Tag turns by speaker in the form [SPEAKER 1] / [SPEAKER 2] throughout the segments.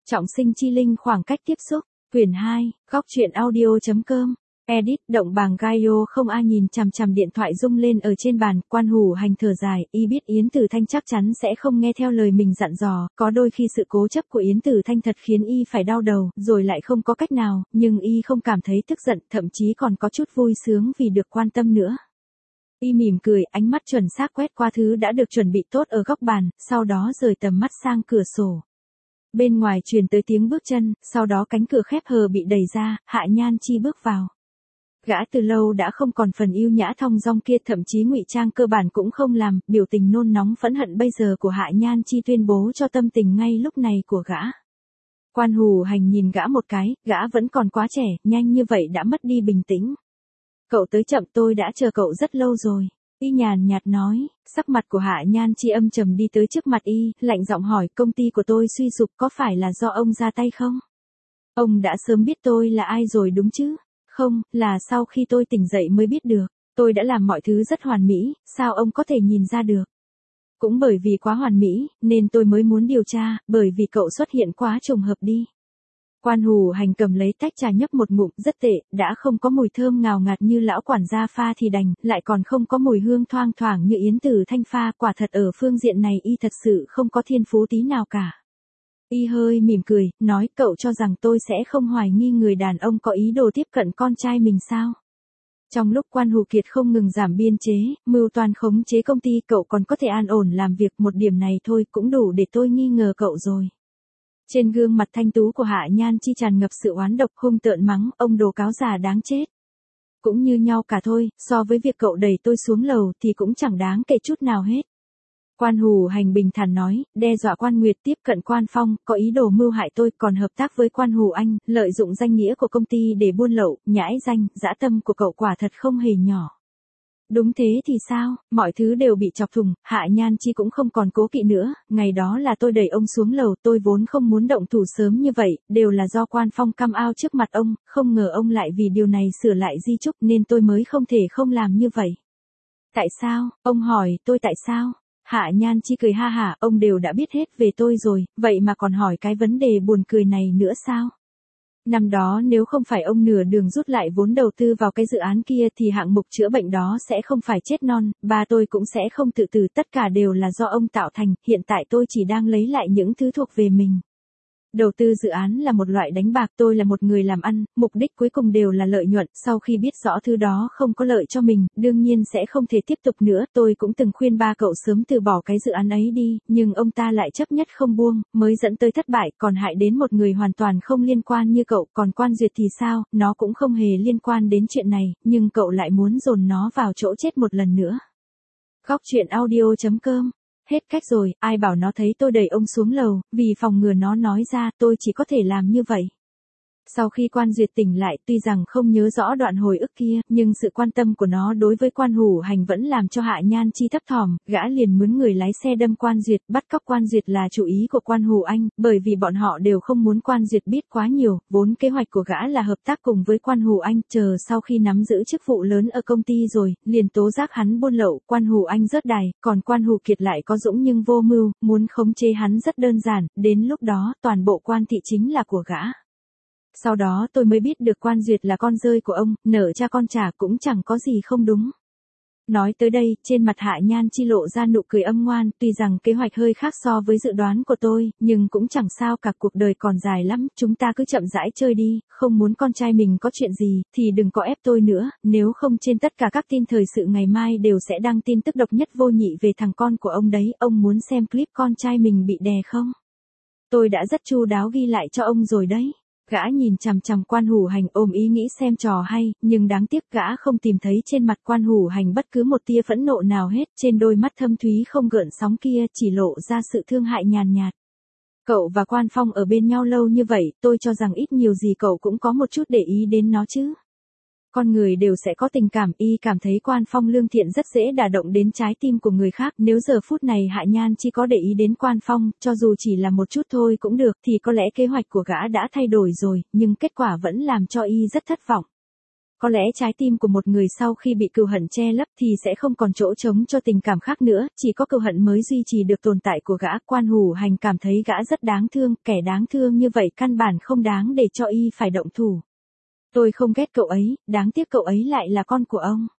[SPEAKER 1] Trọng sinh chi linh khoảng cách tiếp xúc. Quyển 2, góc truyện audio.com. Edit, động bảng Gaio không ai nhìn chằm chằm điện thoại rung lên ở trên bàn, Quan Hủ Hành thở dài, y biết Yến Tử Thanh chắc chắn sẽ không nghe theo lời mình dặn dò, có đôi khi sự cố chấp của Yến Tử Thanh thật khiến y phải đau đầu, rồi lại không có cách nào, nhưng y không cảm thấy tức giận, thậm chí còn có chút vui sướng vì được quan tâm nữa. Y mỉm cười, ánh mắt chuẩn xác quét qua thứ đã được chuẩn bị tốt ở góc bàn, sau đó rời tầm mắt sang cửa sổ. Bên ngoài truyền tới tiếng bước chân, sau đó cánh cửa khép hờ bị đẩy ra, Hạ Nhan Chi bước vào. Gã từ lâu đã không còn phần yêu nhã thong dong kia, thậm chí ngụy trang cơ bản cũng không làm, biểu tình nôn nóng phẫn hận bây giờ của Hạ Nhan Chi tuyên bố cho tâm tình ngay lúc này của gã. Quan Hủ Hành nhìn gã một cái, gã vẫn còn quá trẻ, nhanh như vậy đã mất đi bình tĩnh. Cậu tới chậm, tôi đã chờ cậu rất lâu rồi. Y nhàn nhạt nói, sắc mặt của Hạ Nhan Chi âm trầm đi tới trước mặt y, lạnh giọng hỏi, công ty của tôi suy sụp có phải là do ông ra tay không? Ông đã sớm biết tôi là ai rồi đúng chứ? Không, là sau khi tôi tỉnh dậy mới biết được. Tôi đã làm mọi thứ rất hoàn mỹ, sao ông có thể nhìn ra được? Cũng bởi vì quá hoàn mỹ, nên tôi mới muốn điều tra, bởi vì cậu xuất hiện quá trùng hợp đi. Quan Hủ Hành cầm lấy tách trà nhấp một ngụm, rất tệ, đã không có mùi thơm ngào ngạt như lão quản gia pha thì đành, lại còn không có mùi hương thoang thoảng như Yến Tử Thanh pha, quả thật ở phương diện này y thật sự không có thiên phú tí nào cả. Y hơi mỉm cười, nói, cậu cho rằng tôi sẽ không hoài nghi người đàn ông có ý đồ tiếp cận con trai mình sao? Trong lúc Quan Hủ Kiệt không ngừng giảm biên chế, mưu toan khống chế công ty, cậu còn có thể an ổn làm việc, một điểm này thôi cũng đủ để tôi nghi ngờ cậu rồi. Trên gương mặt thanh tú của Hạ Nhan Chi tràn ngập sự oán độc, hung tợn mắng, ông đồ cáo già đáng chết. Cũng như nhau cả thôi, so với việc cậu đẩy tôi xuống lầu thì cũng chẳng đáng kể chút nào hết. Quan Hủ Hành bình thản nói, đe dọa Quan Nguyệt tiếp cận Quan Phong, có ý đồ mưu hại tôi, còn hợp tác với Quan Hủ Anh, lợi dụng danh nghĩa của công ty để buôn lậu, nhãi danh, dã tâm của cậu quả thật không hề nhỏ. Đúng thế thì sao, mọi thứ đều bị chọc thủng, Hạ Nhan Chi cũng không còn cố kỵ nữa, ngày đó là tôi đẩy ông xuống lầu, tôi vốn không muốn động thủ sớm như vậy, đều là do Quan Phong cam ao trước mặt ông, không ngờ ông lại vì điều này sửa lại di chúc nên tôi mới không thể không làm như vậy. Tại sao, ông hỏi tôi tại sao? Hạ Nhan Chi cười ha hả, ông đều đã biết hết về tôi rồi, vậy mà còn hỏi cái vấn đề buồn cười này nữa sao? Năm đó nếu không phải ông nửa đường rút lại vốn đầu tư vào cái dự án kia thì hạng mục chữa bệnh đó sẽ không phải chết non, ba tôi cũng sẽ không tự tử, tất cả đều là do ông tạo thành, hiện tại tôi chỉ đang lấy lại những thứ thuộc về mình. Đầu tư dự án là một loại đánh bạc, tôi là một người làm ăn, mục đích cuối cùng đều là lợi nhuận, sau khi biết rõ thứ đó không có lợi cho mình, đương nhiên sẽ không thể tiếp tục nữa, tôi cũng từng khuyên ba cậu sớm từ bỏ cái dự án ấy đi, nhưng ông ta lại chấp nhất không buông, mới dẫn tới thất bại, còn hại đến một người hoàn toàn không liên quan như cậu, còn Quan Duyệt thì sao, nó cũng không hề liên quan đến chuyện này, nhưng cậu lại muốn dồn nó vào chỗ chết một lần nữa. Góc truyện audio.com. Hết cách rồi, ai bảo nó thấy tôi đẩy ông xuống lầu, vì phòng ngừa nó nói ra, tôi chỉ có thể làm như vậy. Sau khi Quan Duyệt tỉnh lại, tuy rằng không nhớ rõ đoạn hồi ức kia, nhưng sự quan tâm của nó đối với Quan Hủ Hành vẫn làm cho Hạ Nhan Chi thấp thỏm, gã liền mướn người lái xe đâm Quan Duyệt, bắt cóc Quan Duyệt là chủ ý của Quan Hủ Anh, bởi vì bọn họ đều không muốn Quan Duyệt biết quá nhiều, vốn kế hoạch của gã là hợp tác cùng với Quan Hủ Anh, chờ sau khi nắm giữ chức vụ lớn ở công ty rồi, liền tố giác hắn buôn lậu, Quan Hủ Anh rớt đài, còn Quan Hủ Kiệt lại có dũng nhưng vô mưu, muốn khống chế hắn rất đơn giản, đến lúc đó toàn bộ Quan thị chính là của gã. Sau đó tôi mới biết được Quan Duyệt là con rơi của ông, nợ cha con trả cũng chẳng có gì không đúng. Nói tới đây, trên mặt Hạ Nhan Chi lộ ra nụ cười âm ngoan, tuy rằng kế hoạch hơi khác so với dự đoán của tôi, nhưng cũng chẳng sao cả, cuộc đời còn dài lắm, chúng ta cứ chậm rãi chơi đi, không muốn con trai mình có chuyện gì, thì đừng có ép tôi nữa, nếu không trên tất cả các tin thời sự ngày mai đều sẽ đăng tin tức độc nhất vô nhị về thằng con của ông đấy, ông muốn xem clip con trai mình bị đè không? Tôi đã rất chu đáo ghi lại cho ông rồi đấy. Gã nhìn chằm chằm Quan Hủ Hành ôm ý nghĩ xem trò hay, nhưng đáng tiếc gã không tìm thấy trên mặt Quan Hủ Hành bất cứ một tia phẫn nộ nào hết, trên đôi mắt thâm thúy không gợn sóng kia chỉ lộ ra sự thương hại nhàn nhạt. Cậu và Quan Phong ở bên nhau lâu như vậy, tôi cho rằng ít nhiều gì cậu cũng có một chút để ý đến nó chứ. Con người đều sẽ có tình cảm, y cảm thấy Quan Phong lương thiện rất dễ đả động đến trái tim của người khác, nếu giờ phút này Hạ Nhan Chi có để ý đến Quan Phong, cho dù chỉ là một chút thôi cũng được, thì có lẽ kế hoạch của gã đã thay đổi rồi, nhưng kết quả vẫn làm cho y rất thất vọng. Có lẽ trái tim của một người sau khi bị cừu hận che lấp thì sẽ không còn chỗ trống cho tình cảm khác nữa, chỉ có cừu hận mới duy trì được tồn tại của gã. Quan Hủ Hành cảm thấy gã rất đáng thương, kẻ đáng thương như vậy căn bản không đáng để cho y phải động thủ. Tôi không ghét cậu ấy, đáng tiếc cậu ấy lại là con của ông.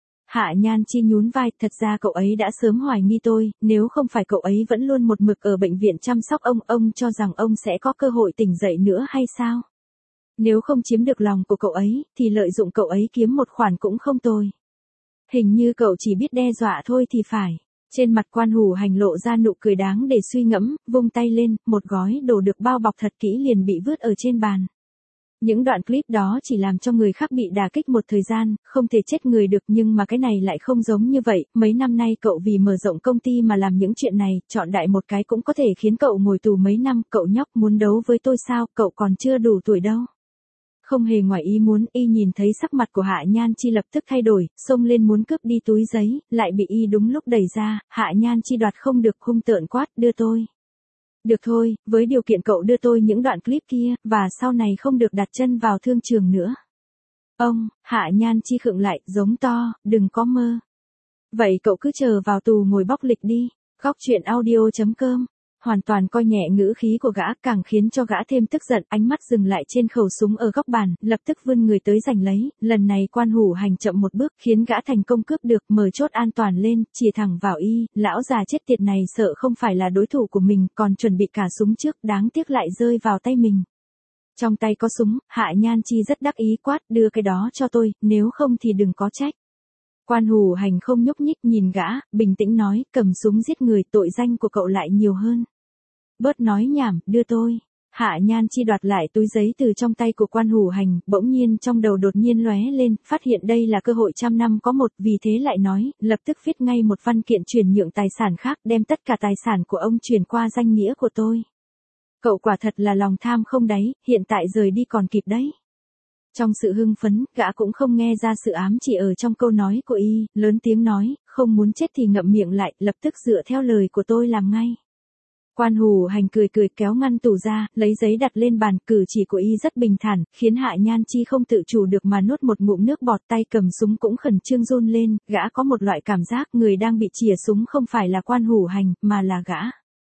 [SPEAKER 1] Hạ Nhan Chi nhún vai, thật ra cậu ấy đã sớm hoài nghi tôi, nếu không phải cậu ấy vẫn luôn một mực ở bệnh viện chăm sóc ông cho rằng ông sẽ có cơ hội tỉnh dậy nữa hay sao? Nếu không chiếm được lòng của cậu ấy, thì lợi dụng cậu ấy kiếm một khoản cũng không tồi. Hình như cậu chỉ biết đe dọa thôi thì phải. Trên mặt Quan Hủ Hành lộ ra nụ cười đáng để suy ngẫm, vung tay lên, một gói đồ được bao bọc thật kỹ liền bị vứt ở trên bàn. Những đoạn clip đó chỉ làm cho người khác bị đả kích một thời gian, không thể chết người được, nhưng mà cái này lại không giống như vậy. Mấy năm nay cậu vì mở rộng công ty mà làm những chuyện này, chọn đại một cái cũng có thể khiến cậu ngồi tù mấy năm. Cậu nhóc muốn đấu với tôi sao, cậu còn chưa đủ tuổi đâu. Không hề ngoài ý muốn, y nhìn thấy sắc mặt của Hạ Nhan Chi lập tức thay đổi, xông lên muốn cướp đi túi giấy, lại bị y đúng lúc đẩy ra. Hạ Nhan Chi đoạt không được, hung tợn quát, đưa tôi. Được thôi, với điều kiện cậu đưa tôi những đoạn clip kia, và sau này không được đặt chân vào thương trường nữa. Ông, Hạ Nhan Chi khựng lại, giống to, đừng có mơ. Vậy cậu cứ chờ vào tù ngồi bóc lịch đi. Góc truyện audio.com hoàn toàn coi nhẹ ngữ khí của gã, càng khiến cho gã thêm tức giận. Ánh mắt dừng lại trên khẩu súng ở góc bàn, lập tức vươn người tới giành lấy. Lần này Quan Hủ Hành chậm một bước, khiến gã thành công cướp được, mở chốt an toàn lên, chìa thẳng vào y. Lão già chết tiệt này sợ không phải là đối thủ của mình, còn chuẩn bị cả súng trước, đáng tiếc lại rơi vào tay mình. Trong tay có súng, Hạ Nhan Chi rất đắc ý quát, đưa cái đó cho tôi, nếu không thì đừng có trách. Quan Hủ Hành không nhúc nhích nhìn gã, bình tĩnh nói, cầm súng giết người, tội danh của cậu lại nhiều hơn. Bớt nói nhảm, đưa tôi. Hạ Nhan Chi đoạt lại túi giấy từ trong tay của Quan Hủ Hành, bỗng nhiên trong đầu đột nhiên lóe lên, phát hiện đây là cơ hội trăm năm có một, vì thế lại nói, lập tức viết ngay một văn kiện chuyển nhượng tài sản khác, đem tất cả tài sản của ông chuyển qua danh nghĩa của tôi. Cậu quả thật là lòng tham không đáy, hiện tại rời đi còn kịp đấy. Trong sự hưng phấn, gã cũng không nghe ra sự ám chỉ ở trong câu nói của y, lớn tiếng nói, không muốn chết thì ngậm miệng lại, lập tức dựa theo lời của tôi làm ngay. Quan Hủ Hành cười kéo ngăn tủ ra, lấy giấy đặt lên bàn, cử chỉ của y rất bình thản, khiến Hạ Nhan Chi không tự chủ được mà nuốt một ngụm nước bọt, tay cầm súng cũng khẩn trương run lên, gã có một loại cảm giác người đang bị chìa súng không phải là Quan Hủ Hành, mà là gã.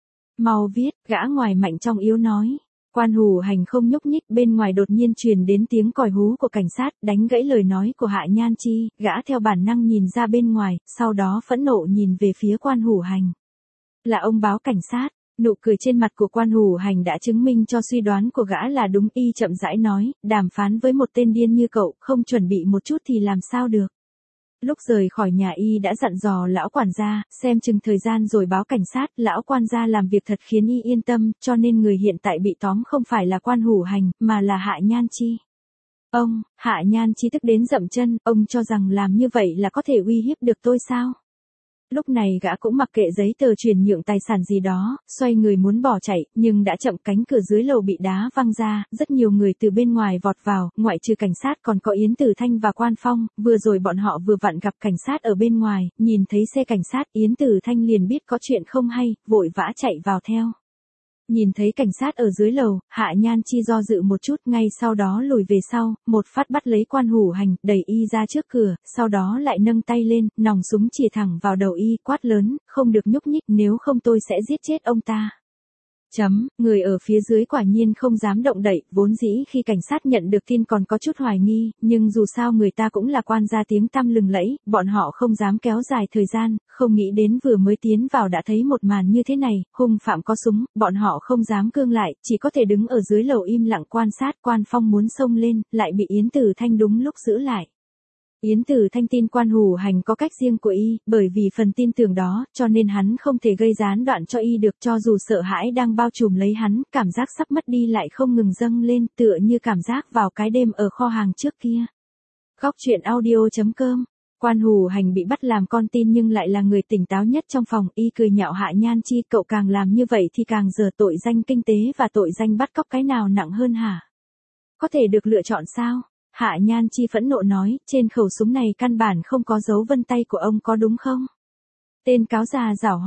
[SPEAKER 1] Mau viết, gã ngoài mạnh trong yếu nói. Quan Hủ Hành không nhúc nhích, bên ngoài đột nhiên truyền đến tiếng còi hú của cảnh sát, đánh gãy lời nói của Hạ Nhan Chi, gã theo bản năng nhìn ra bên ngoài, sau đó phẫn nộ nhìn về phía Quan Hủ Hành. Là ông báo cảnh sát. Nụ cười trên mặt của Quan Hủ Hành đã chứng minh cho suy đoán của gã là đúng, y chậm rãi nói, đàm phán với một tên điên như cậu, không chuẩn bị một chút thì làm sao được. Lúc rời khỏi nhà y đã dặn dò lão quản gia, xem chừng thời gian rồi báo cảnh sát, lão quan gia làm việc thật khiến y yên tâm, cho nên người hiện tại bị tóm không phải là Quan Hủ Hành, mà là Hạ Nhan Chi. Ông, Hạ Nhan Chi tức đến dậm chân, ông cho rằng làm như vậy là có thể uy hiếp được tôi sao? Lúc này gã cũng mặc kệ giấy tờ chuyển nhượng tài sản gì đó, xoay người muốn bỏ chạy, nhưng đã chậm, cánh cửa dưới lầu bị đá văng ra, rất nhiều người từ bên ngoài vọt vào, ngoại trừ cảnh sát còn có Yến Tử Thanh và Quan Phong, vừa rồi bọn họ vừa vặn gặp cảnh sát ở bên ngoài, nhìn thấy xe cảnh sát, Yến Tử Thanh liền biết có chuyện không hay, vội vã chạy vào theo. Nhìn thấy cảnh sát ở dưới lầu, Hạ Nhan Chi do dự một chút, ngay sau đó lùi về sau, một phát bắt lấy Quan Hủ Hành, đẩy y ra trước cửa, sau đó lại nâng tay lên, nòng súng chỉ thẳng vào đầu y, quát lớn, không được nhúc nhích, nếu không tôi sẽ giết chết ông ta. Người ở phía dưới quả nhiên không dám động đậy, vốn dĩ khi cảnh sát nhận được tin còn có chút hoài nghi, nhưng dù sao người ta cũng là quan gia tiếng tăm lừng lẫy, bọn họ không dám kéo dài thời gian, không nghĩ đến vừa mới tiến vào đã thấy một màn như thế này, hung phạm có súng, bọn họ không dám cương lại, chỉ có thể đứng ở dưới lầu im lặng quan sát. Quan Phong muốn xông lên, lại bị Yến Tử Thanh đúng lúc giữ lại. Yến Tử Thanh tin Quan Hủ Hành có cách riêng của y, bởi vì phần tin tưởng đó, cho nên hắn không thể gây gián đoạn cho y được, cho dù sợ hãi đang bao trùm lấy hắn, cảm giác sắp mất đi lại không ngừng dâng lên, tựa như cảm giác vào cái đêm ở kho hàng trước kia. Góc truyện audio.com Quan Hủ Hành bị bắt làm con tin nhưng lại là người tỉnh táo nhất trong phòng, y cười nhạo Hạ Nhan Chi, cậu càng làm như vậy thì càng dở tội danh kinh tế và tội danh bắt cóc, cái nào nặng hơn hả? Có thể được lựa chọn sao? Hạ Nhan Chi phẫn nộ nói, trên khẩu súng này căn bản không có dấu vân tay của ông có đúng không? Tên cáo già giảo hoạt,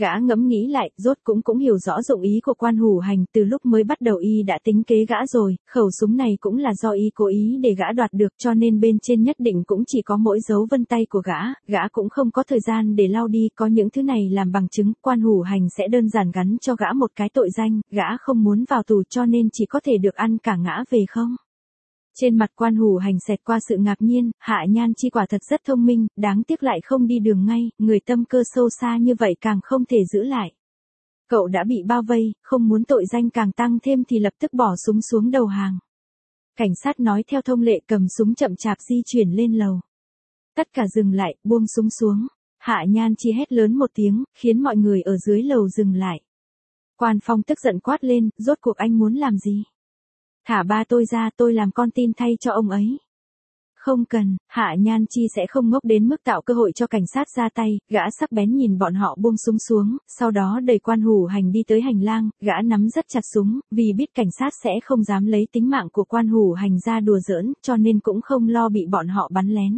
[SPEAKER 1] Gã ngẫm nghĩ lại, rốt cũng hiểu rõ dụng ý của Quan Hủ Hành, từ lúc mới bắt đầu y đã tính kế gã rồi, khẩu súng này cũng là do y cố ý để gã đoạt được, cho nên bên trên nhất định cũng chỉ có mỗi dấu vân tay của gã cũng không có thời gian để lau đi, có những thứ này làm bằng chứng, Quan Hủ Hành sẽ đơn giản gắn cho gã một cái tội danh, gã không muốn vào tù cho nên chỉ có thể được ăn cả ngã về không. Trên mặt Quan Hủ Hành xẹt qua sự ngạc nhiên, Hạ Nhan Chi quả thật rất thông minh, đáng tiếc lại không đi đường ngay, người tâm cơ sâu xa như vậy càng không thể giữ lại. Cậu đã bị bao vây, không muốn tội danh càng tăng thêm thì lập tức bỏ súng xuống đầu hàng. Cảnh sát nói theo thông lệ cầm súng chậm chạp di chuyển lên lầu. Tất cả dừng lại, buông súng xuống. Hạ Nhan Chi hét lớn một tiếng, khiến mọi người ở dưới lầu dừng lại. Quan Phong tức giận quát lên, rốt cuộc anh muốn làm gì? Thả ba tôi ra, tôi làm con tin thay cho ông ấy. Không cần, Hạ Nhan Chi sẽ không ngốc đến mức tạo cơ hội cho cảnh sát ra tay, gã sắc bén nhìn bọn họ buông súng xuống, sau đó đẩy Quan Hủ Hành đi tới hành lang, gã nắm rất chặt súng, vì biết cảnh sát sẽ không dám lấy tính mạng của Quan Hủ Hành ra đùa giỡn, cho nên cũng không lo bị bọn họ bắn lén.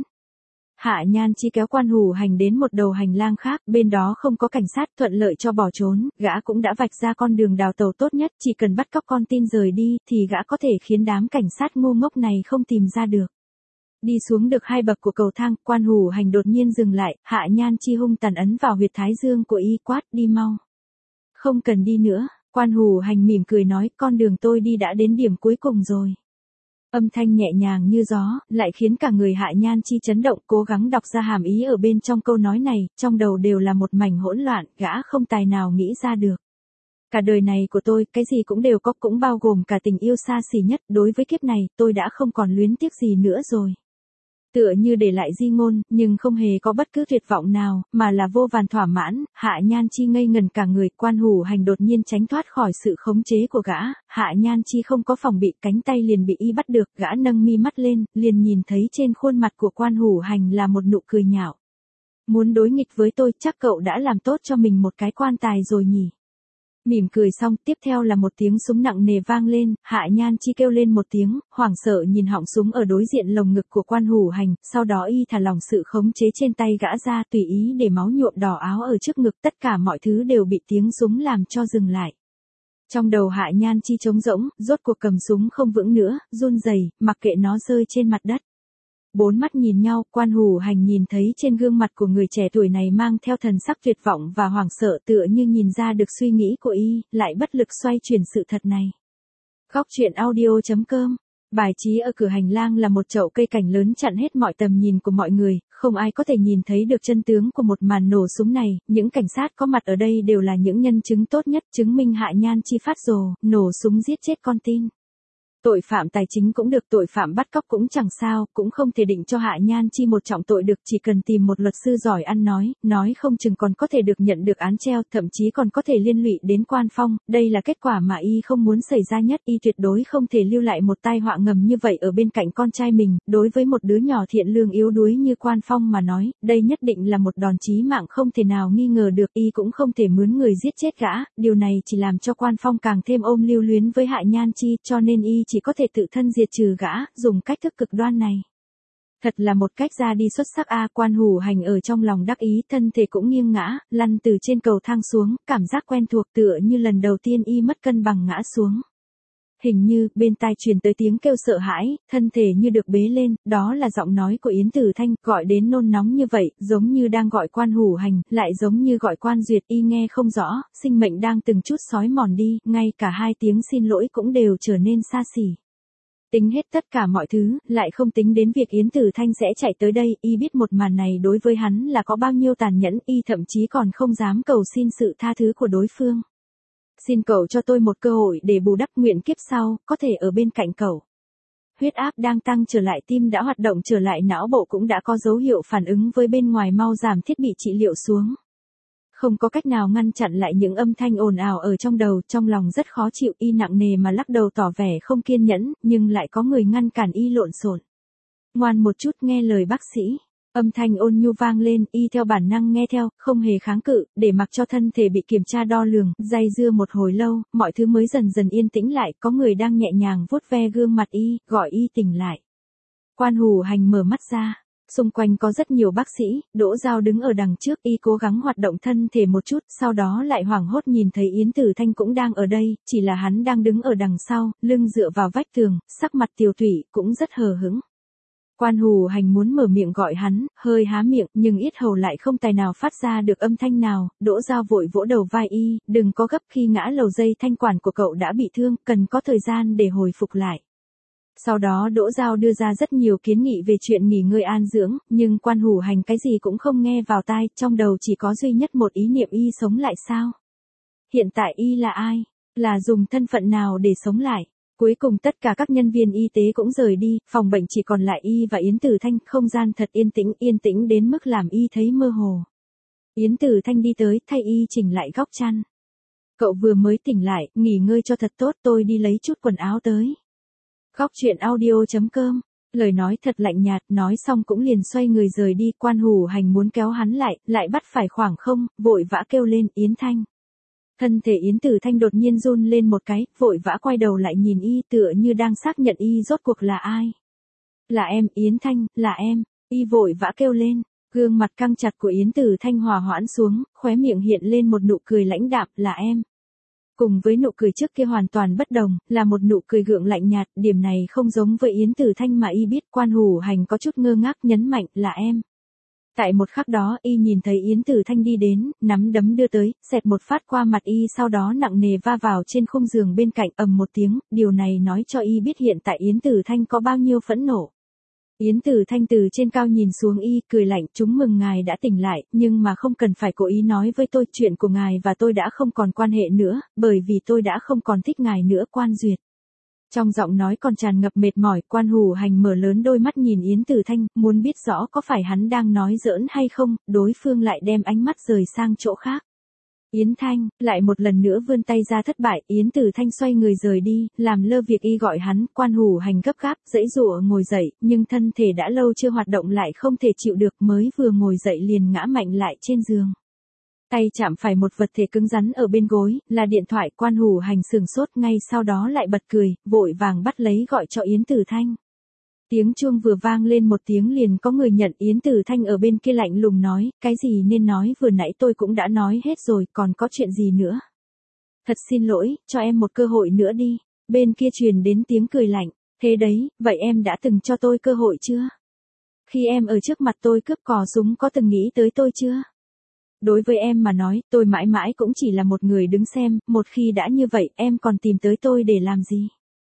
[SPEAKER 1] Hạ Nhan Chi kéo Quan Hủ Hành đến một đầu hành lang khác, bên đó không có cảnh sát, thuận lợi cho bỏ trốn, gã cũng đã vạch ra con đường đào tẩu tốt nhất, chỉ cần bắt cóc con tin rời đi, thì gã có thể khiến đám cảnh sát ngu ngốc này không tìm ra được. Đi xuống được 2 bậc của cầu thang, Quan Hủ Hành đột nhiên dừng lại, Hạ Nhan Chi hung tàn ấn vào huyệt thái dương của y, quát, đi mau. Không cần đi nữa, Quan Hủ Hành mỉm cười nói, con đường tôi đi đã đến điểm cuối cùng rồi. Âm thanh nhẹ nhàng như gió, lại khiến cả người Hạ Nhan Chi chấn động, cố gắng đọc ra hàm ý ở bên trong câu nói này, trong đầu đều là một mảnh hỗn loạn, gã không tài nào nghĩ ra được. Cả đời này của tôi, cái gì cũng đều có, cũng bao gồm cả tình yêu xa xỉ nhất, đối với kiếp này, tôi đã không còn luyến tiếc gì nữa rồi. Tựa như để lại di ngôn, nhưng không hề có bất cứ tuyệt vọng nào, mà là vô vàn thỏa mãn, Hạ Nhan Chi ngây ngần cả người, Quan Hủ Hành đột nhiên tránh thoát khỏi sự khống chế của gã, Hạ Nhan Chi không có phòng bị, cánh tay liền bị y bắt được, gã nâng mi mắt lên, liền nhìn thấy trên khuôn mặt của Quan Hủ Hành là một nụ cười nhạo. Muốn đối nghịch với tôi, chắc cậu đã làm tốt cho mình một cái quan tài rồi nhỉ. Mỉm cười xong, tiếp theo là một tiếng súng nặng nề vang lên, Hạ Nhan Chi kêu lên một tiếng, hoảng sợ nhìn họng súng ở đối diện lồng ngực của Quan Hủ Hành, sau đó y thả lỏng sự khống chế trên tay gã ra, tùy ý để máu nhuộm đỏ áo ở trước ngực, tất cả mọi thứ đều bị tiếng súng làm cho dừng lại. Trong đầu Hạ Nhan Chi trống rỗng, rốt cuộc cầm súng không vững nữa, run rẩy, mặc kệ nó rơi trên mặt đất. 4 mắt nhìn nhau, Quan Hủ Hành nhìn thấy trên gương mặt của người trẻ tuổi này mang theo thần sắc tuyệt vọng và hoảng sợ, tựa như nhìn ra được suy nghĩ của y, lại bất lực xoay chuyển sự thật này. Góc truyện audio.com. Bài trí ở cửa hành lang là một chậu cây cảnh lớn chặn hết mọi tầm nhìn của mọi người, không ai có thể nhìn thấy được chân tướng của một màn nổ súng này, những cảnh sát có mặt ở đây đều là những nhân chứng tốt nhất, chứng minh Hạ Nhan Chi phát rồ, nổ súng giết chết con tin. Tội phạm tài chính cũng được, tội phạm bắt cóc cũng chẳng sao, cũng không thể định cho Hạ Nhan Chi một trọng tội được, chỉ cần tìm một luật sư giỏi ăn nói không chừng còn có thể được nhận được án treo, thậm chí còn có thể liên lụy đến Quan Phong, đây là kết quả mà y không muốn xảy ra nhất, y tuyệt đối không thể lưu lại một tai họa ngầm như vậy ở bên cạnh con trai mình, đối với một đứa nhỏ thiện lương yếu đuối như Quan Phong mà nói, đây nhất định là một đòn chí mạng không thể nào nghi ngờ được, y cũng không thể mướn người giết chết gã, điều này chỉ làm cho Quan Phong càng thêm ôm lưu luyến với Hạ Nhan Chi, cho nên y chỉ có thể tự thân diệt trừ gã, dùng cách thức cực đoan này. Thật là một cách ra đi xuất sắc a. Quan Hủ Hành ở trong lòng đắc ý, thân thể cũng nghiêng ngã, lăn từ trên cầu thang xuống, cảm giác quen thuộc tựa như lần đầu tiên y mất cân bằng ngã xuống. Hình như, bên tai truyền tới tiếng kêu sợ hãi, thân thể như được bế lên, đó là giọng nói của Yến Tử Thanh, gọi đến nôn nóng như vậy, giống như đang gọi Quan Hủ Hành, lại giống như gọi Quan Duyệt, y nghe không rõ, sinh mệnh đang từng chút xói mòn đi, ngay cả 2 tiếng xin lỗi cũng đều trở nên xa xỉ. Tính hết tất cả mọi thứ, lại không tính đến việc Yến Tử Thanh sẽ chạy tới đây, y biết một màn này đối với hắn là có bao nhiêu tàn nhẫn, y thậm chí còn không dám cầu xin sự tha thứ của đối phương. Xin cậu cho tôi một cơ hội để bù đắp, nguyện kiếp sau, có thể ở bên cạnh cậu. Huyết áp đang tăng trở lại, tim đã hoạt động trở lại, não bộ cũng đã có dấu hiệu phản ứng với bên ngoài, mau giảm thiết bị trị liệu xuống. Không có cách nào ngăn chặn lại những âm thanh ồn ào ở trong đầu, trong lòng rất khó chịu, y nặng nề mà lắc đầu tỏ vẻ không kiên nhẫn, nhưng lại có người ngăn cản y lộn xộn. Ngoan một chút, nghe lời bác sĩ. Âm thanh ôn nhu vang lên, y theo bản năng nghe theo, không hề kháng cự, để mặc cho thân thể bị kiểm tra đo lường, day dưa một hồi lâu, mọi thứ mới dần dần yên tĩnh lại, có người đang nhẹ nhàng vuốt ve gương mặt y, gọi y tỉnh lại. Quan Hủ Hành mở mắt ra. Xung quanh có rất nhiều bác sĩ, Đỗ Giao đứng ở đằng trước, y cố gắng hoạt động thân thể một chút, sau đó lại hoảng hốt nhìn thấy Yến Tử Thanh cũng đang ở đây, chỉ là hắn đang đứng ở đằng sau, lưng dựa vào vách tường, sắc mặt tiều tụy, cũng rất hờ hững. Quan Hù Hành muốn mở miệng gọi hắn, hơi há miệng, nhưng yết hầu lại không tài nào phát ra được âm thanh nào, Đỗ Giao vội vỗ đầu vai y, đừng có gấp, khi ngã lầu dây thanh quản của cậu đã bị thương, cần có thời gian để hồi phục lại. Sau đó Đỗ Giao đưa ra rất nhiều kiến nghị về chuyện nghỉ ngơi an dưỡng, nhưng Quan Hù Hành cái gì cũng không nghe vào tai, trong đầu chỉ có duy nhất một ý niệm y sống lại sao? Hiện tại y là ai? Là dùng thân phận nào để sống lại? Cuối cùng tất cả các nhân viên y tế cũng rời đi, phòng bệnh chỉ còn lại y và Yến Tử Thanh, không gian thật yên tĩnh đến mức làm y thấy mơ hồ. Yến Tử Thanh đi tới, thay y chỉnh lại góc chăn. Cậu vừa mới tỉnh lại, nghỉ ngơi cho thật tốt, tôi đi lấy chút quần áo tới. Góc chuyện audio.com. Lời nói thật lạnh nhạt, nói xong cũng liền xoay người rời đi, Quan Hù Hành muốn kéo hắn lại bắt phải khoảng không, vội vã kêu lên, Yến Thanh. Thân thể Yến Tử Thanh đột nhiên run lên một cái, vội vã quay đầu lại nhìn y, tựa như đang xác nhận y rốt cuộc là ai. Là em, Yến Thanh, là em, y vội vã kêu lên, gương mặt căng chặt của Yến Tử Thanh hòa hoãn xuống, khóe miệng hiện lên một nụ cười lãnh đạm, là em. Cùng với nụ cười trước kia hoàn toàn bất đồng, là một nụ cười gượng lạnh nhạt, điểm này không giống với Yến Tử Thanh mà y biết. Quan Hù Hành có chút ngơ ngác nhấn mạnh, là em. Tại một khắc đó, y nhìn thấy Yến Tử Thanh đi đến, nắm đấm đưa tới, xẹt một phát qua mặt y, sau đó nặng nề va vào trên khung giường bên cạnh, ầm một tiếng, điều này nói cho y biết hiện tại Yến Tử Thanh có bao nhiêu phẫn nộ. Yến Tử Thanh từ trên cao nhìn xuống y, cười lạnh, chúng mừng ngài đã tỉnh lại, nhưng mà không cần phải cố ý nói với tôi, chuyện của ngài và tôi đã không còn quan hệ nữa, bởi vì tôi đã không còn thích ngài nữa, Quan Duyệt. Trong giọng nói còn tràn ngập mệt mỏi, Quan Hù Hành mở lớn đôi mắt nhìn Yến Tử Thanh, muốn biết rõ có phải hắn đang nói giỡn hay không, đối phương lại đem ánh mắt rời sang chỗ khác. Yến Thanh, lại một lần nữa vươn tay ra thất bại, Yến Tử Thanh xoay người rời đi, làm lơ việc y gọi hắn, Quan Hù Hành gấp gáp, giãy giụa ngồi dậy, nhưng thân thể đã lâu chưa hoạt động lại không thể chịu được, mới vừa ngồi dậy liền ngã mạnh lại trên giường. Tay chạm phải một vật thể cứng rắn ở bên gối, là điện thoại. Quan Hù Hành sửng sốt, ngay sau đó lại bật cười, vội vàng bắt lấy gọi cho Yến Tử Thanh. Tiếng chuông vừa vang lên một tiếng liền có người nhận, Yến Tử Thanh ở bên kia lạnh lùng nói, cái gì nên nói vừa nãy tôi cũng đã nói hết rồi, còn có chuyện gì nữa. Thật xin lỗi, cho em một cơ hội nữa đi. Bên kia truyền đến tiếng cười lạnh, thế đấy, vậy em đã từng cho tôi cơ hội chưa? Khi em ở trước mặt tôi cướp cò súng có từng nghĩ tới tôi chưa? Đối với em mà nói, tôi mãi mãi cũng chỉ là một người đứng xem, một khi đã như vậy, em còn tìm tới tôi để làm gì?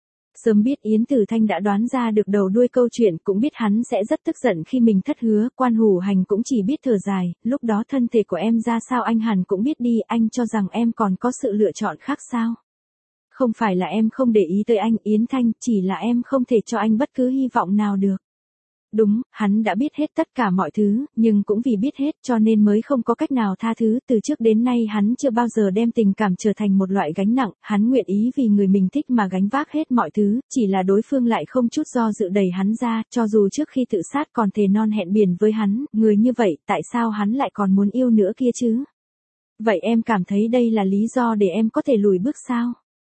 [SPEAKER 1] Sớm biết Yến Tử Thanh đã đoán ra được đầu đuôi câu chuyện, cũng biết hắn sẽ rất tức giận khi mình thất hứa, Quan Hù Hành cũng chỉ biết thở dài, lúc đó thân thể của em ra sao anh hẳn cũng biết đi, anh cho rằng em còn có sự lựa chọn khác sao? Không phải là em không để ý tới anh, Yến Thanh, chỉ là em không thể cho anh bất cứ hy vọng nào được. Đúng, hắn đã biết hết tất cả mọi thứ, nhưng cũng vì biết hết cho nên mới không có cách nào tha thứ, từ trước đến nay hắn chưa bao giờ đem tình cảm trở thành một loại gánh nặng, hắn nguyện ý vì người mình thích mà gánh vác hết mọi thứ, chỉ là đối phương lại không chút do dự đẩy hắn ra, cho dù trước khi tự sát còn thề non hẹn biển với hắn, người như vậy, tại sao hắn lại còn muốn yêu nữa kia chứ? Vậy em cảm thấy đây là lý do để em có thể lùi bước sao?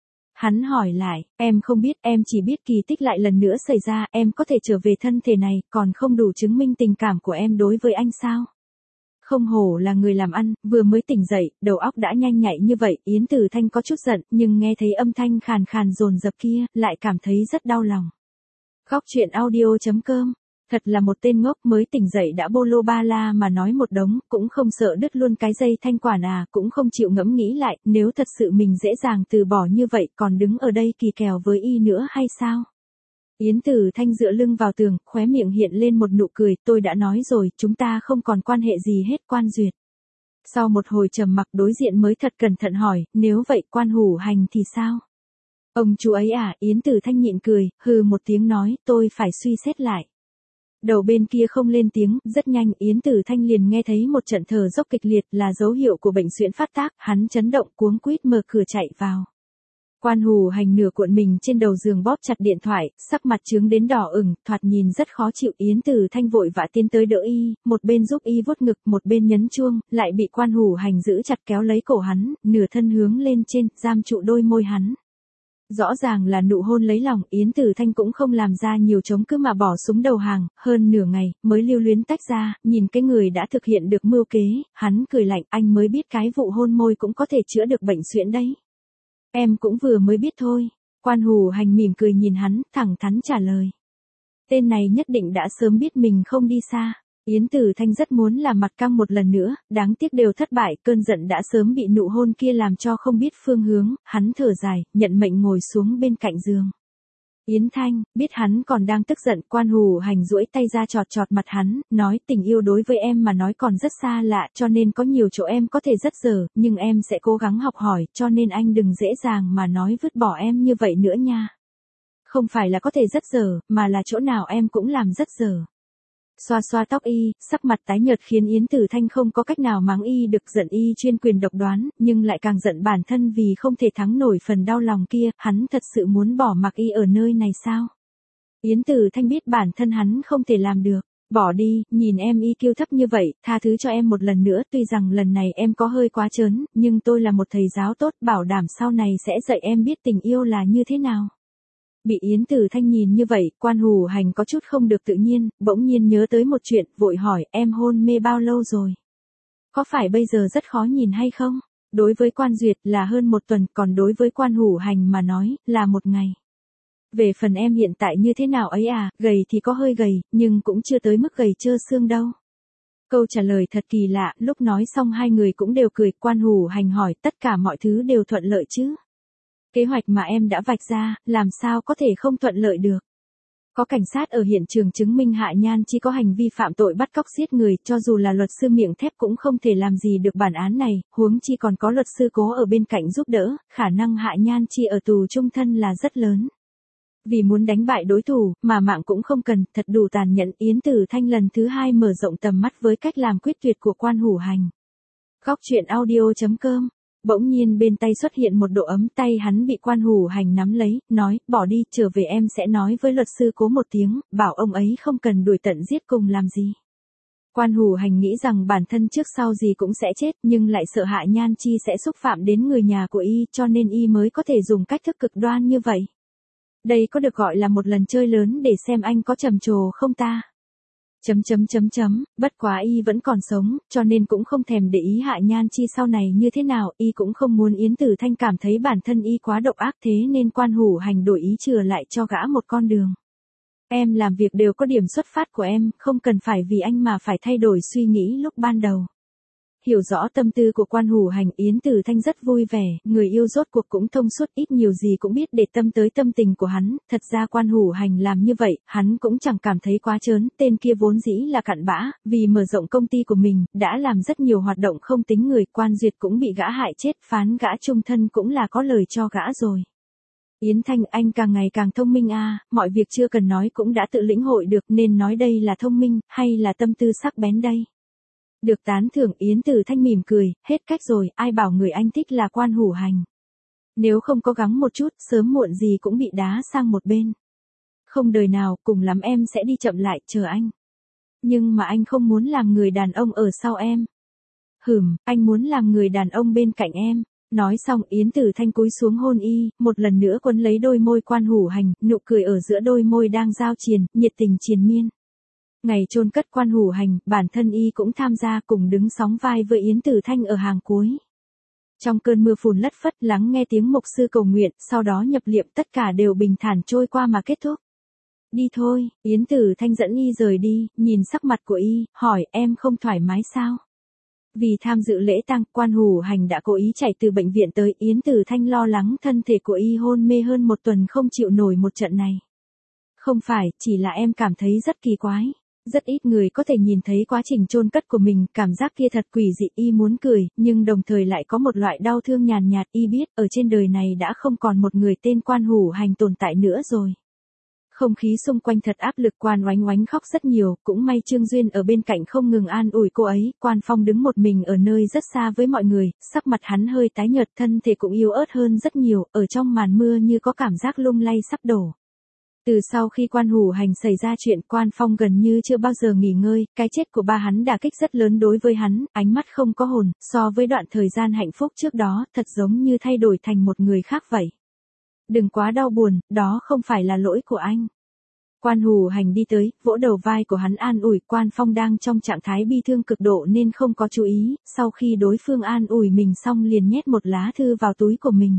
[SPEAKER 1] Hắn hỏi lại, em không biết, em chỉ biết kỳ tích lại lần nữa xảy ra, em có thể trở về thân thể này, còn không đủ chứng minh tình cảm của em đối với anh sao? Không hổ là người làm ăn, vừa mới tỉnh dậy, đầu óc đã nhanh nhạy như vậy, Yến Tử Thanh có chút giận, nhưng nghe thấy âm thanh khàn khàn dồn dập kia, lại cảm thấy rất đau lòng. Góc chuyện audio.com. Thật là một tên ngốc, mới tỉnh dậy đã bô lô ba la mà nói một đống, cũng không sợ đứt luôn cái dây thanh quản à, cũng không chịu ngẫm nghĩ lại, nếu thật sự mình dễ dàng từ bỏ như vậy, còn đứng ở đây kỳ kèo với y nữa hay sao? Yến Tử Thanh dựa lưng vào tường, khóe miệng hiện lên một nụ cười, tôi đã nói rồi, chúng ta không còn quan hệ gì hết, Quan Duyệt. Sau một hồi trầm mặc, đối diện mới thật cẩn thận hỏi, nếu vậy Quan Hù Hành thì sao? Ông chú ấy à, Yến Tử Thanh nhịn cười, hừ một tiếng nói, tôi phải suy xét lại. Đầu bên kia không lên tiếng, rất nhanh Yến Tử Thanh liền nghe thấy một trận thở dốc kịch liệt, là dấu hiệu của bệnh suyễn phát tác, hắn chấn động cuống quýt mở cửa chạy vào. Quan Hù Hành nửa cuộn mình trên đầu giường bóp chặt điện thoại, sắc mặt trướng đến đỏ ửng, thoạt nhìn rất khó chịu. Yến Tử Thanh vội vã tiến tới đỡ y, một bên giúp y vuốt ngực, một bên nhấn chuông, lại bị Quan Hù Hành giữ chặt kéo lấy cổ hắn, nửa thân hướng lên trên, giam trụ đôi môi hắn. Rõ ràng là nụ hôn lấy lòng, Yến Tử Thanh cũng không làm ra nhiều chống cự mà bỏ súng đầu hàng, hơn nửa ngày, mới lưu luyến tách ra, nhìn cái người đã thực hiện được mưu kế, hắn cười lạnh, anh mới biết cái vụ hôn môi cũng có thể chữa được bệnh suyễn đấy. Em cũng vừa mới biết thôi. Quan Hủ Hành mỉm cười nhìn hắn, thẳng thắn trả lời. Tên này nhất định đã sớm biết mình không đi xa. Yến Tử Thanh rất muốn làm mặt căng một lần nữa, đáng tiếc đều thất bại, cơn giận đã sớm bị nụ hôn kia làm cho không biết phương hướng, hắn thở dài, nhận mệnh ngồi xuống bên cạnh giường. Yến Thanh, biết hắn còn đang tức giận, Quan Hủ Hành duỗi tay ra chọt chọt mặt hắn, nói tình yêu đối với em mà nói còn rất xa lạ, cho nên có nhiều chỗ em có thể rất dở, nhưng em sẽ cố gắng học hỏi, cho nên anh đừng dễ dàng mà nói vứt bỏ em như vậy nữa nha. Không phải là có thể rất dở, mà là chỗ nào em cũng làm rất dở. Xoa xoa tóc y, sắc mặt tái nhợt khiến Yến Tử Thanh không có cách nào mắng y được, giận y chuyên quyền độc đoán, nhưng lại càng giận bản thân vì không thể thắng nổi phần đau lòng kia, hắn thật sự muốn bỏ mặc y ở nơi này sao? Yến Tử Thanh biết bản thân hắn không thể làm được. Bỏ đi, nhìn em y kiêu thấp như vậy, tha thứ cho em một lần nữa, tuy rằng lần này em có hơi quá trớn, nhưng tôi là một thầy giáo tốt, bảo đảm sau này sẽ dạy em biết tình yêu là như thế nào. Bị Yến Tử Thanh nhìn như vậy, Quan Hủ Hành có chút không được tự nhiên, bỗng nhiên nhớ tới một chuyện, vội hỏi, em hôn mê bao lâu rồi? Có phải bây giờ rất khó nhìn hay không? Đối với Quan Duyệt là hơn một tuần, còn đối với Quan Hủ Hành mà nói, là một ngày. Về phần em hiện tại như thế nào ấy à, gầy thì có hơi gầy, nhưng cũng chưa tới mức gầy trơ xương đâu. Câu trả lời thật kỳ lạ, lúc nói xong hai người cũng đều cười, Quan Hủ Hành hỏi, tất cả mọi thứ đều thuận lợi chứ? Kế hoạch mà em đã vạch ra, làm sao có thể không thuận lợi được. Có cảnh sát ở hiện trường chứng minh Hạ Nhan Chi có hành vi phạm tội bắt cóc giết người, cho dù là luật sư miệng thép cũng không thể làm gì được bản án này, huống chi còn có luật sư cố ở bên cạnh giúp đỡ, khả năng Hạ Nhan Chi ở tù chung thân là rất lớn. Vì muốn đánh bại đối thủ, mà mạng cũng không cần, thật đủ tàn nhẫn. Yến Tử Thanh lần thứ hai mở rộng tầm mắt với cách làm quyết tuyệt của Quan Hủ Hành. Góc truyện audio.com. Bỗng nhiên bên tay xuất hiện một độ ấm, tay hắn bị Quan Hủ Hành nắm lấy, nói, bỏ đi, trở về em sẽ nói với luật sư cố một tiếng, bảo ông ấy không cần đuổi tận giết cùng làm gì. Quan Hủ Hành nghĩ rằng bản thân trước sau gì cũng sẽ chết, nhưng lại sợ Hạ Nhan Chi sẽ xúc phạm đến người nhà của y, cho nên y mới có thể dùng cách thức cực đoan như vậy. Đây có được gọi là một lần chơi lớn để xem anh có trầm trồ không ta? Bất quá y vẫn còn sống, cho nên cũng không thèm để ý Hạ Nhan Chi sau này như thế nào, y cũng không muốn Yến Tử Thanh cảm thấy bản thân y quá độc ác, thế nên Quan Hủ Hành đổi ý chừa lại cho gã một con đường. Em làm việc đều có điểm xuất phát của em, không cần phải vì anh mà phải thay đổi suy nghĩ lúc ban đầu. Hiểu rõ tâm tư của Quan Hủ Hành, Yến Tử Thanh rất vui vẻ, người yêu rốt cuộc cũng thông suốt, ít nhiều gì cũng biết để tâm tới tâm tình của hắn, thật ra Quan Hủ Hành làm như vậy, hắn cũng chẳng cảm thấy quá trớn, tên kia vốn dĩ là cặn bã, vì mở rộng công ty của mình, đã làm rất nhiều hoạt động không tính người, Quan Duyệt cũng bị gã hại chết, phán gã chung thân cũng là có lời cho gã rồi. Yến Thanh, anh càng ngày càng thông minh a, mọi việc chưa cần nói cũng đã tự lĩnh hội được, nên nói đây là thông minh, hay là tâm tư sắc bén đây? Được tán thưởng. Yến Tử Thanh mỉm cười, hết cách rồi, ai bảo người anh thích là Quan Hủ Hành. Nếu không cố gắng một chút, sớm muộn gì cũng bị đá sang một bên. Không đời nào, cùng lắm em sẽ đi chậm lại, chờ anh. Nhưng mà anh không muốn làm người đàn ông ở sau em. Anh muốn làm người đàn ông bên cạnh em. Nói xong Yến Tử Thanh cúi xuống hôn y, một lần nữa quấn lấy đôi môi Quan Hủ Hành, nụ cười ở giữa đôi môi đang giao triền, nhiệt tình triền miên. Ngày chôn cất Quan Hủ Hành, bản thân y cũng tham gia cùng đứng sóng vai với Yến Tử Thanh ở hàng cuối. Trong cơn mưa phùn lất phất lắng nghe tiếng mục sư cầu nguyện, sau đó nhập liệm tất cả đều bình thản trôi qua mà kết thúc. Đi thôi, Yến Tử Thanh dẫn y rời đi, nhìn sắc mặt của y, hỏi em không thoải mái sao? Vì tham dự lễ tang, Quan Hủ Hành đã cố ý chạy từ bệnh viện tới, Yến Tử Thanh lo lắng thân thể của y hôn mê hơn một tuần không chịu nổi một trận này. Không phải, chỉ là em cảm thấy rất kỳ quái. Rất ít người có thể nhìn thấy quá trình chôn cất của mình, cảm giác kia thật quỷ dị, y muốn cười, nhưng đồng thời lại có một loại đau thương nhàn nhạt, y biết, ở trên đời này đã không còn một người tên Quan Hủ Hành tồn tại nữa rồi. Không khí xung quanh thật áp lực, Quan Oánh Oánh khóc rất nhiều, cũng may Trương Duyên ở bên cạnh không ngừng an ủi cô ấy, Quan Phong đứng một mình ở nơi rất xa với mọi người, sắc mặt hắn hơi tái nhợt, thân thể cũng yếu ớt hơn rất nhiều, ở trong màn mưa như có cảm giác lung lay sắp đổ. Từ sau khi Quan Hủ Hành xảy ra chuyện, Quan Phong gần như chưa bao giờ nghỉ ngơi, cái chết của ba hắn đả kích rất lớn đối với hắn, ánh mắt không có hồn, so với đoạn thời gian hạnh phúc trước đó, thật giống như thay đổi thành một người khác vậy. Đừng quá đau buồn, đó không phải là lỗi của anh. Quan Hủ Hành đi tới, vỗ đầu vai của hắn an ủi. Quan Phong đang trong trạng thái bi thương cực độ nên không có chú ý, sau khi đối phương an ủi mình xong liền nhét một lá thư vào túi của mình.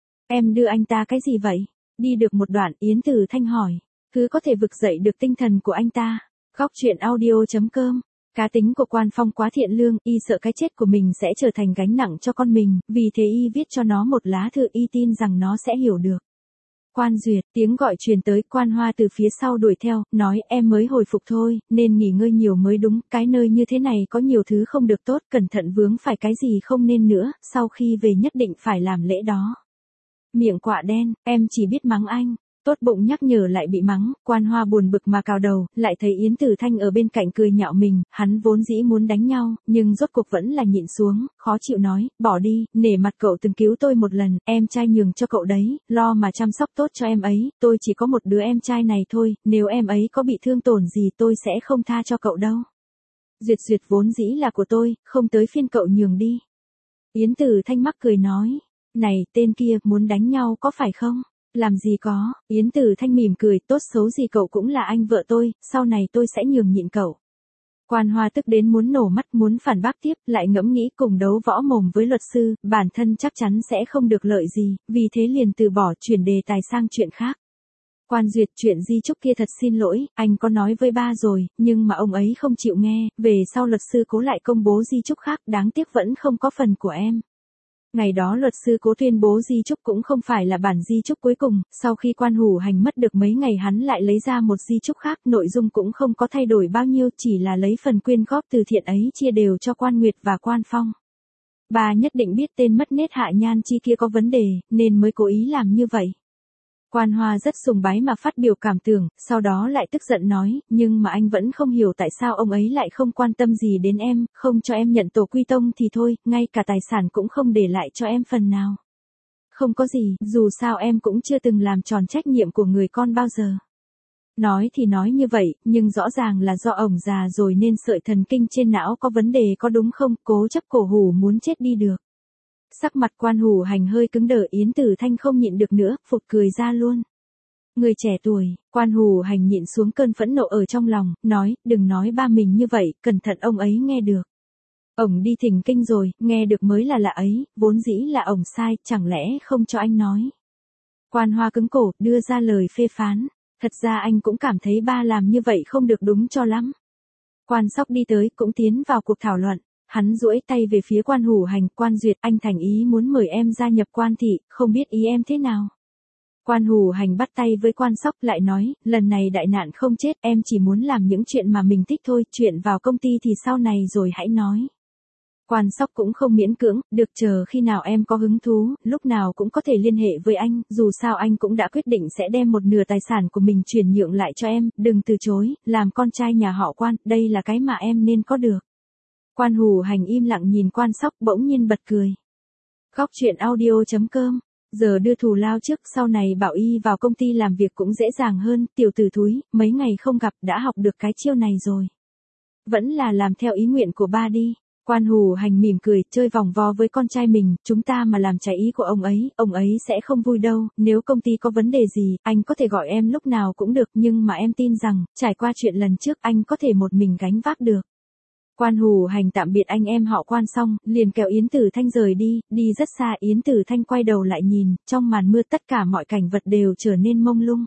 [SPEAKER 1] Em đưa anh ta cái gì vậy? Đi được một đoạn, Yến Tử Thanh hỏi. Thứ có thể vực dậy được tinh thần của anh ta. Góc truyện audio.com. Cá tính của Quan Phong quá thiện lương, y sợ cái chết của mình sẽ trở thành gánh nặng cho con mình, vì thế y viết cho nó một lá thư, y tin rằng nó sẽ hiểu được. Quan Duyệt, tiếng gọi truyền tới. Quan Hoa từ phía sau đuổi theo, nói em mới hồi phục thôi, nên nghỉ ngơi nhiều mới đúng, cái nơi như thế này có nhiều thứ không được tốt, cẩn thận vướng phải cái gì không nên nữa, sau khi về nhất định phải làm lễ đó. Miệng quạ đen, em chỉ biết mắng anh. Tốt bụng nhắc nhở lại bị mắng, Quan Hoa buồn bực mà cào đầu, lại thấy Yến Tử Thanh ở bên cạnh cười nhạo mình, hắn vốn dĩ muốn đánh nhau, nhưng rốt cuộc vẫn là nhịn xuống, khó chịu nói, bỏ đi, nể mặt cậu từng cứu tôi một lần, em trai nhường cho cậu đấy, lo mà chăm sóc tốt cho em ấy, tôi chỉ có một đứa em trai này thôi, nếu em ấy có bị thương tổn gì tôi sẽ không tha cho cậu đâu. Duyệt vốn dĩ là của tôi, không tới phiên cậu nhường đi. Yến Tử Thanh mắc cười nói, này, tên kia, muốn đánh nhau có phải không? Làm gì có, Yến Tử Thanh mỉm cười, tốt xấu gì cậu cũng là anh vợ tôi, sau này tôi sẽ nhường nhịn cậu. Quan Hoa tức đến muốn nổ mắt, muốn phản bác tiếp, lại ngẫm nghĩ cùng đấu võ mồm với luật sư, bản thân chắc chắn sẽ không được lợi gì, vì thế liền từ bỏ, chuyển đề tài sang chuyện khác. Quan Duyệt, chuyện di chúc kia thật xin lỗi, anh có nói với ba rồi, nhưng mà ông ấy không chịu nghe, về sau luật sư Cố lại công bố di chúc khác, đáng tiếc vẫn không có phần của em. Ngày đó luật sư Cố tuyên bố di chúc cũng không phải là bản di chúc cuối cùng, sau khi Quan Hủ Hành mất được mấy ngày hắn lại lấy ra một di chúc khác, nội dung cũng không có thay đổi bao nhiêu, chỉ là lấy phần quyên góp từ thiện ấy chia đều cho Quan Nguyệt và Quan Phong. Bà nhất định biết tên mất nết Hạ Nhan Chi kia có vấn đề, nên mới cố ý làm như vậy. Quan Hoa rất sùng bái mà phát biểu cảm tưởng, sau đó lại tức giận nói, nhưng mà anh vẫn không hiểu tại sao ông ấy lại không quan tâm gì đến em, không cho em nhận tổ quy tông thì thôi, ngay cả tài sản cũng không để lại cho em phần nào. Không có gì, dù sao em cũng chưa từng làm tròn trách nhiệm của người con bao giờ. Nói thì nói như vậy, nhưng rõ ràng là do ổng già rồi nên sợi thần kinh trên não có vấn đề có đúng không, cố chấp cổ hủ muốn chết đi được. Sắc mặt Quan Hủ Hành hơi cứng đờ, Yến Tử Thanh không nhịn được nữa, phụt cười ra luôn. Người trẻ tuổi, Quan Hủ Hành nhịn xuống cơn phẫn nộ ở trong lòng, nói, đừng nói ba mình như vậy, cẩn thận ông ấy nghe được. Ổng đi thỉnh kinh rồi, nghe được mới là lạ ấy, vốn dĩ là ổng sai, chẳng lẽ không cho anh nói. Quan Hoa cứng cổ, đưa ra lời phê phán, thật ra anh cũng cảm thấy ba làm như vậy không được đúng cho lắm. Quan Sóc đi tới, cũng tiến vào cuộc thảo luận. Hắn duỗi tay về phía Quan Hủ Hành, Quan Duyệt, anh thành ý muốn mời em gia nhập Quan thị, không biết ý em thế nào. Quan Hủ Hành bắt tay với Quan Sóc lại nói, lần này đại nạn không chết, em chỉ muốn làm những chuyện mà mình thích thôi, chuyện vào công ty thì sau này rồi hãy nói. Quan Sóc cũng không miễn cưỡng, được, chờ khi nào em có hứng thú, lúc nào cũng có thể liên hệ với anh, dù sao anh cũng đã quyết định sẽ đem một nửa tài sản của mình chuyển nhượng lại cho em, đừng từ chối, làm con trai nhà họ Quan, đây là cái mà em nên có được. Quan Hủ Hành im lặng nhìn Quan Sóc, bỗng nhiên bật cười. Góc truyện audio.com. Giờ đưa thù lao trước, sau này bảo y vào công ty làm việc cũng dễ dàng hơn, tiểu tử thúi, mấy ngày không gặp đã học được cái chiêu này rồi. Vẫn là làm theo ý nguyện của ba đi. Quan Hủ Hành mỉm cười, chơi vòng vo với con trai mình, chúng ta mà làm trái ý của ông ấy sẽ không vui đâu, nếu công ty có vấn đề gì, anh có thể gọi em lúc nào cũng được, nhưng mà em tin rằng, trải qua chuyện lần trước anh có thể một mình gánh vác được. Quan Hủ Hành tạm biệt anh em họ Quan xong, liền kéo Yến Tử Thanh rời đi, đi rất xa. Yến Tử Thanh quay đầu lại nhìn, trong màn mưa tất cả mọi cảnh vật đều trở nên mông lung.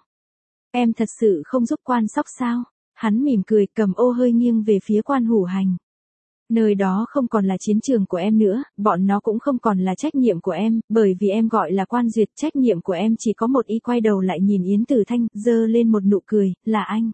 [SPEAKER 1] Em thật sự không giúp Quan Sóc sao? Hắn mỉm cười, cầm ô hơi nghiêng về phía Quan Hủ Hành. Nơi đó không còn là chiến trường của em nữa, bọn nó cũng không còn là trách nhiệm của em, bởi vì em gọi là Quan Duyệt, trách nhiệm của em chỉ có một. Y quay đầu lại nhìn Yến Tử Thanh, giơ lên một nụ cười, là anh.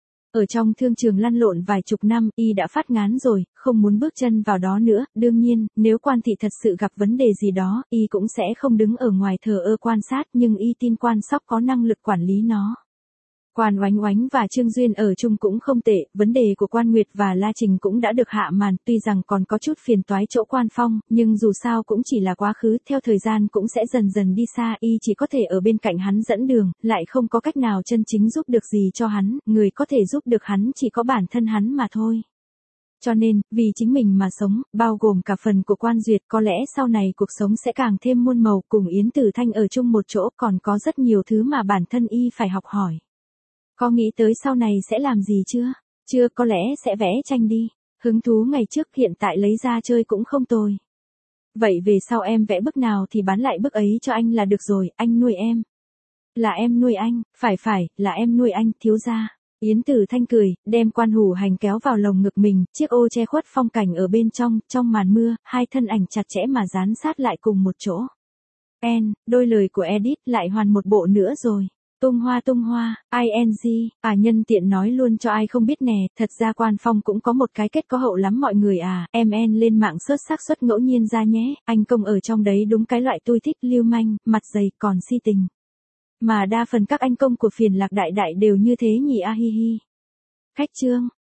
[SPEAKER 1] Ở trong thương trường lăn lộn vài chục năm, y đã phát ngán rồi, không muốn bước chân vào đó nữa, đương nhiên, nếu Quan thị thật sự gặp vấn đề gì đó, y cũng sẽ không đứng ở ngoài thờ ơ quan sát, nhưng y tin Quan Sóc có năng lực quản lý nó. Quan Oánh Oánh và Trương Duyên ở chung cũng không tệ, vấn đề của Quan Nguyệt và La Trình cũng đã được hạ màn, tuy rằng còn có chút phiền toái chỗ Quan Phong, nhưng dù sao cũng chỉ là quá khứ, theo thời gian cũng sẽ dần dần đi xa, y chỉ có thể ở bên cạnh hắn dẫn đường, lại không có cách nào chân chính giúp được gì cho hắn, người có thể giúp được hắn chỉ có bản thân hắn mà thôi. Cho nên, vì chính mình mà sống, bao gồm cả phần của Quan Duyệt, có lẽ sau này cuộc sống sẽ càng thêm muôn màu, cùng Yến Tử Thanh ở chung một chỗ, còn có rất nhiều thứ mà bản thân y phải học hỏi. Có nghĩ tới sau này sẽ làm gì chưa? Chưa, có lẽ sẽ vẽ tranh đi. Hứng thú ngày trước hiện tại lấy ra chơi cũng không tồi. Vậy về sau em vẽ bức nào thì bán lại bức ấy cho anh là được rồi, anh nuôi em. Là em nuôi anh, phải, là em nuôi anh, thiếu gia. Yến Tử Thanh cười, đem Quan Hủ Hành kéo vào lồng ngực mình, chiếc ô che khuất phong cảnh ở bên trong màn mưa, hai thân ảnh chặt chẽ mà dán sát lại cùng một chỗ. Đôi lời của Edith lại hoàn một bộ nữa rồi. Tung hoa, ing, nhân tiện nói luôn cho ai không biết nè, thật ra Quan Phong cũng có một cái kết có hậu lắm mọi người à, lên mạng search xác suất ngẫu nhiên ra nhé, anh công ở trong đấy đúng cái loại tôi thích, lưu manh, mặt dày, còn si tình. Mà đa phần các anh công của Phiền Lạc Đại Đại đều như thế nhỉ, a hi hi. Khách trương.